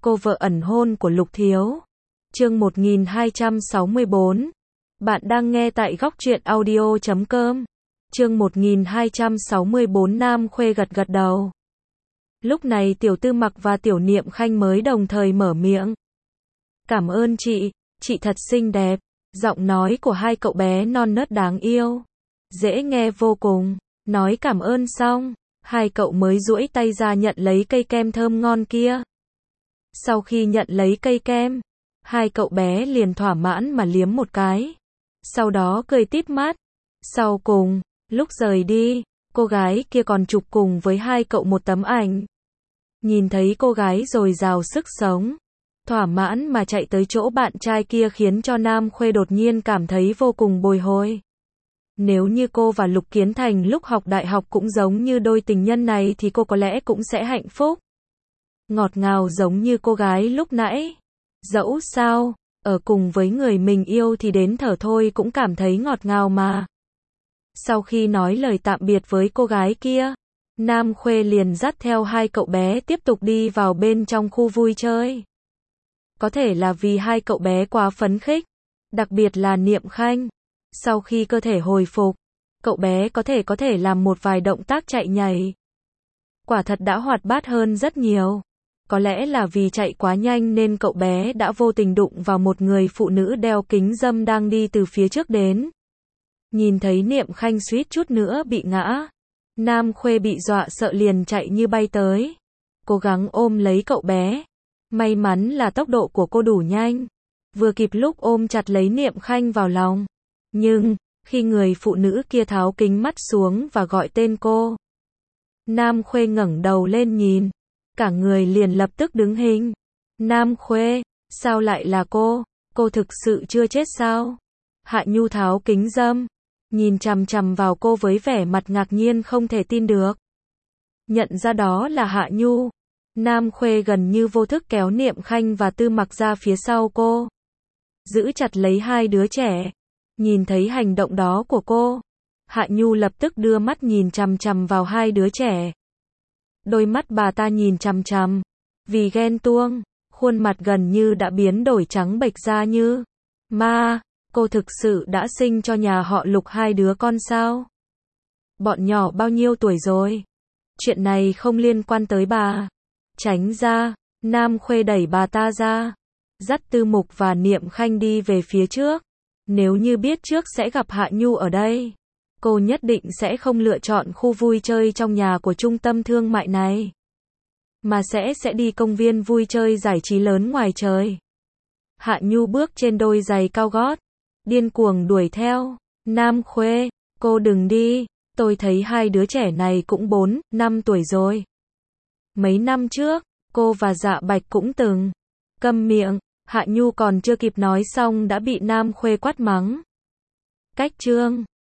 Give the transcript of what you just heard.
cô vợ ẩn hôn của Lục Thiếu. Chương 1264. Bạn đang nghe tại góc truyện audio.com. Chương 1264. Nam Khuê gật gật đầu. Lúc này Tiểu Tư Mặc và Tiểu Niệm Khanh mới đồng thời mở miệng. Cảm ơn chị thật xinh đẹp. Giọng nói của hai cậu bé non nớt đáng yêu, dễ nghe vô cùng. Nói cảm ơn xong, hai cậu mới duỗi tay ra nhận lấy cây kem thơm ngon kia. Sau khi nhận lấy cây kem, hai cậu bé liền thỏa mãn mà liếm một cái. Sau đó cười tít mắt. Sau cùng, lúc rời đi, cô gái kia còn chụp cùng với hai cậu một tấm ảnh. Nhìn thấy cô gái dồi dào sức sống, thỏa mãn mà chạy tới chỗ bạn trai kia khiến cho Nam Khuê đột nhiên cảm thấy vô cùng bồi hồi. Nếu như cô và Lục Kiến Thành lúc học đại học cũng giống như đôi tình nhân này thì cô có lẽ cũng sẽ hạnh phúc. Ngọt ngào giống như cô gái lúc nãy. Dẫu sao, ở cùng với người mình yêu thì đến thở thôi cũng cảm thấy ngọt ngào mà. Sau khi nói lời tạm biệt với cô gái kia, Nam Khuê liền dắt theo hai cậu bé tiếp tục đi vào bên trong khu vui chơi. Có thể là vì hai cậu bé quá phấn khích, đặc biệt là Niệm Khanh. Sau khi cơ thể hồi phục, cậu bé có thể làm một vài động tác chạy nhảy. Quả thật đã hoạt bát hơn rất nhiều. Có lẽ là vì chạy quá nhanh nên cậu bé đã vô tình đụng vào một người phụ nữ đeo kính râm đang đi từ phía trước đến. Nhìn thấy Niệm Khanh suýt chút nữa bị ngã, Nam Khuê bị dọa sợ liền chạy như bay tới, cố gắng ôm lấy cậu bé. May mắn là tốc độ của cô đủ nhanh, vừa kịp lúc ôm chặt lấy Niệm Khanh vào lòng. Nhưng, khi người phụ nữ kia tháo kính mắt xuống và gọi tên cô, Nam Khuê ngẩng đầu lên nhìn, cả người liền lập tức đứng hình. Nam Khuê, sao lại là cô? Cô thực sự chưa chết sao? Hạ Nhu tháo kính râm, nhìn chằm chằm vào cô với vẻ mặt ngạc nhiên không thể tin được. Nhận ra đó là Hạ Nhu, Nam Khuê gần như vô thức kéo Niệm Khanh và Tư Mặc ra phía sau cô, giữ chặt lấy hai đứa trẻ. Nhìn thấy hành động đó của cô, Hạ Nhu lập tức đưa mắt nhìn chằm chằm vào hai đứa trẻ. Đôi mắt bà ta nhìn chằm chằm, vì ghen tuông, khuôn mặt gần như đã biến đổi trắng bệch ra như ma. Cô thực sự đã sinh cho nhà họ Lục hai đứa con sao? Bọn nhỏ bao nhiêu tuổi rồi? Chuyện này không liên quan tới bà. Tránh ra. Nam Khuê đẩy bà ta ra, dắt Tư Mục và Niệm Khanh đi về phía trước. Nếu như biết trước sẽ gặp Hạ Nhu ở đây, cô nhất định sẽ không lựa chọn khu vui chơi trong nhà của trung tâm thương mại này, mà sẽ đi công viên vui chơi giải trí lớn ngoài trời. Hạ Nhu bước trên đôi giày cao gót, điên cuồng đuổi theo. Nam Khuê, cô đừng đi, tôi thấy hai đứa trẻ này cũng 4, 5 tuổi rồi. Mấy năm trước, cô và Dạ Bạch cũng từng. Câm miệng. Hạ Nhu còn chưa kịp nói xong đã bị Nam Khuê quát mắng. Cách chương